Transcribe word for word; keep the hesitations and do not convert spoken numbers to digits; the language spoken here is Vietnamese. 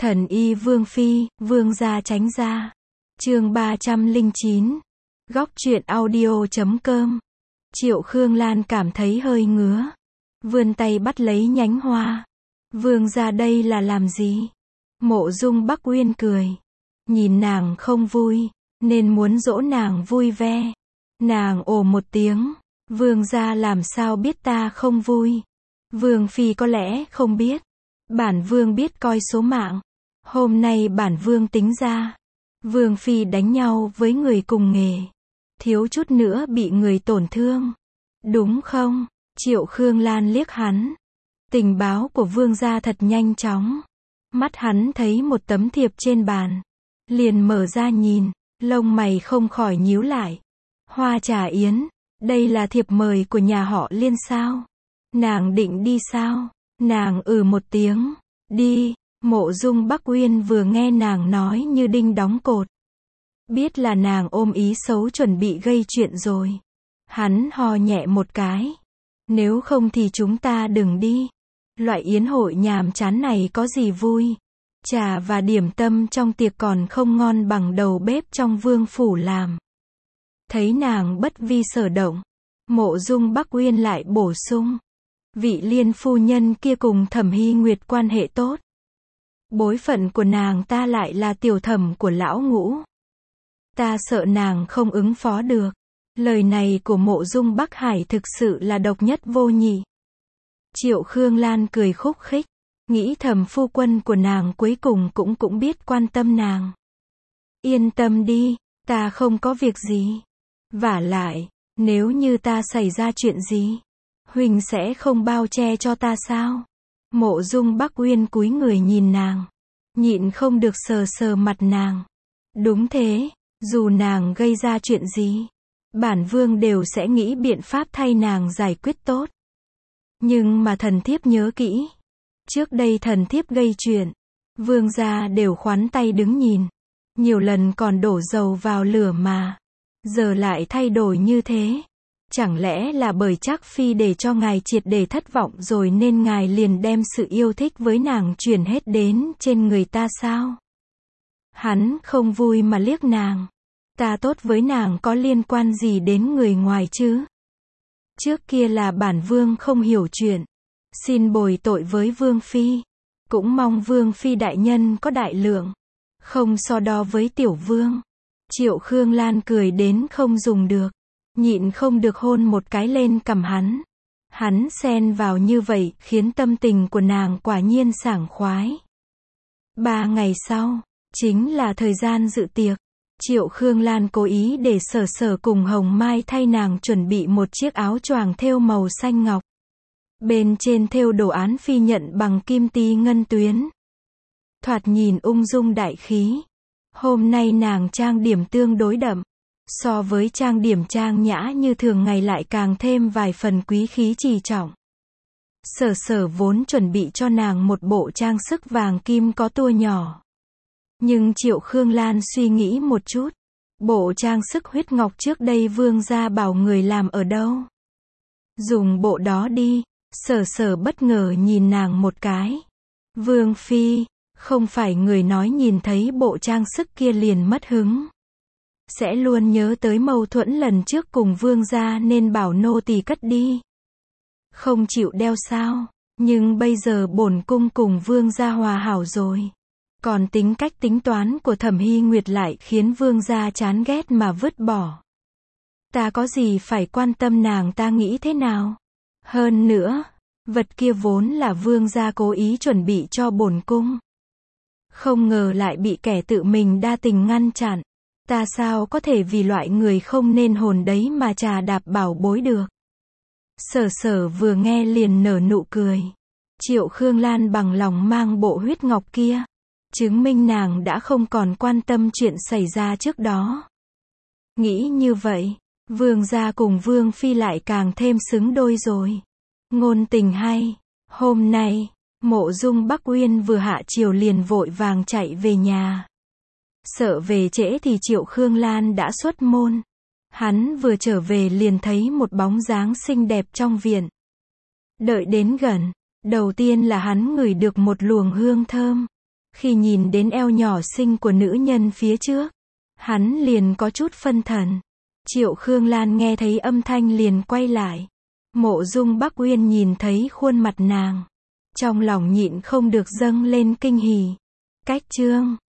Thần y Vương Phi, Vương gia tránh ra. Chương ba trăm lẻ chín. Góc truyện audio chấm com. Triệu Khương Lan cảm thấy hơi ngứa. Vươn tay bắt lấy nhánh hoa. Vương gia đây là làm gì? Mộ Dung Bắc Uyên cười. Nhìn nàng không vui, nên muốn dỗ nàng vui vẻ. Nàng ồ một tiếng. Vương gia làm sao biết ta không vui? Vương Phi có lẽ không biết. Bản Vương biết coi số mạng. Hôm nay bản Vương tính ra. Vương Phi đánh nhau với người cùng nghề. Thiếu chút nữa bị người tổn thương. Đúng không? Triệu Khương Lan liếc hắn. Tình báo của Vương gia thật nhanh chóng. Mắt hắn thấy một tấm thiệp trên bàn. Liền mở ra nhìn. Lông mày không khỏi nhíu lại. Hoa trà yến. Đây là thiệp mời của nhà họ Liên sao? Nàng định đi sao? Nàng ừ một tiếng. Đi. Mộ Dung Bắc Uyên vừa nghe nàng nói như đinh đóng cột. Biết là nàng ôm ý xấu chuẩn bị gây chuyện rồi. Hắn ho nhẹ một cái. Nếu không thì chúng ta đừng đi. Loại yến hội nhàm chán này có gì vui. Trà và điểm tâm trong tiệc còn không ngon bằng đầu bếp trong vương phủ làm. Thấy nàng bất vi sở động. Mộ Dung Bắc Uyên lại bổ sung. Vị Liên phu nhân kia cùng Thẩm Hy Nguyệt quan hệ tốt. Bối phận của nàng ta lại là tiểu thẩm của lão Ngũ. Ta sợ nàng không ứng phó được. Lời này của Mộ Dung Bắc Hải thực sự là độc nhất vô nhị. Triệu Khương Lan cười khúc khích. Nghĩ thầm phu quân của nàng cuối cùng cũng cũng biết quan tâm nàng. Yên tâm đi, ta không có việc gì. Vả lại, nếu như ta xảy ra chuyện gì, Huỳnh sẽ không bao che cho ta sao? Mộ Dung Bắc Uyên cúi người nhìn nàng. Nhịn không được sờ sờ mặt nàng. Đúng thế, dù nàng gây ra chuyện gì, bản Vương đều sẽ nghĩ biện pháp thay nàng giải quyết tốt. Nhưng mà thần thiếp nhớ kỹ. Trước đây thần thiếp gây chuyện, Vương gia đều khoán tay đứng nhìn. Nhiều lần còn đổ dầu vào lửa mà. Giờ lại thay đổi như thế. Chẳng lẽ là bởi Trác Phi để cho ngài triệt để thất vọng rồi nên ngài liền đem sự yêu thích với nàng chuyển hết đến trên người ta sao? Hắn không vui mà liếc nàng. Ta tốt với nàng có liên quan gì đến người ngoài chứ? Trước kia là bản Vương không hiểu chuyện. Xin bồi tội với Vương Phi. Cũng mong Vương Phi đại nhân có đại lượng. Không so đo với tiểu vương. Triệu Khương Lan cười đến không dùng được. Nhịn không được hôn một cái lên cằm hắn. Hắn xen vào như vậy khiến tâm tình của nàng quả nhiên sảng khoái. Ba ngày sau, chính là thời gian dự tiệc. Triệu Khương Lan cố ý để Sở Sở cùng Hồng Mai thay nàng chuẩn bị một chiếc áo choàng thêu màu xanh ngọc. Bên trên thêu đồ án phi nhận bằng kim ti ngân tuyến. Thoạt nhìn ung dung đại khí. Hôm nay nàng trang điểm tương đối đậm. So với trang điểm trang nhã như thường ngày lại càng thêm vài phần quý khí trì trọng. Sở Sở vốn chuẩn bị cho nàng một bộ trang sức vàng kim có tua nhỏ. Nhưng Triệu Khương Lan suy nghĩ một chút. Bộ trang sức huyết ngọc trước đây Vương gia bảo người làm ở đâu? Dùng bộ đó đi. Sở Sở bất ngờ nhìn nàng một cái. Vương Phi, không phải người nói nhìn thấy bộ trang sức kia liền mất hứng. Sẽ luôn nhớ tới mâu thuẫn lần trước cùng Vương gia nên bảo nô tỳ cất đi. Không chịu đeo sao? Nhưng bây giờ bổn cung cùng Vương gia hòa hảo rồi. Còn tính cách tính toán của Thẩm Hy Nguyệt lại khiến Vương gia chán ghét mà vứt bỏ. Ta có gì phải quan tâm nàng ta nghĩ thế nào? Hơn nữa, vật kia vốn là Vương gia cố ý chuẩn bị cho bổn cung. Không ngờ lại bị kẻ tự mình đa tình ngăn chặn. Ta sao có thể vì loại người không nên hồn đấy mà trà đạp bảo bối được. Sở Sở vừa nghe liền nở nụ cười. Triệu Khương Lan bằng lòng mang bộ huyết ngọc kia. Chứng minh nàng đã không còn quan tâm chuyện xảy ra trước đó. Nghĩ như vậy, Vương gia cùng Vương Phi lại càng thêm xứng đôi rồi. Ngôn tình hay. Hôm nay, Mộ Dung Bắc Uyên vừa hạ chiều liền vội vàng chạy về nhà. Sợ về trễ thì Triệu Khương Lan đã xuất môn. Hắn vừa trở về liền thấy một bóng dáng xinh đẹp trong viện. Đợi đến gần, đầu tiên là hắn ngửi được một luồng hương thơm. Khi nhìn đến eo nhỏ xinh của nữ nhân phía trước, hắn liền có chút phân thần. Triệu Khương Lan nghe thấy âm thanh liền quay lại. Mộ Dung Bắc Uyên nhìn thấy khuôn mặt nàng, trong lòng nhịn không được dâng lên kinh hỉ. Cách chương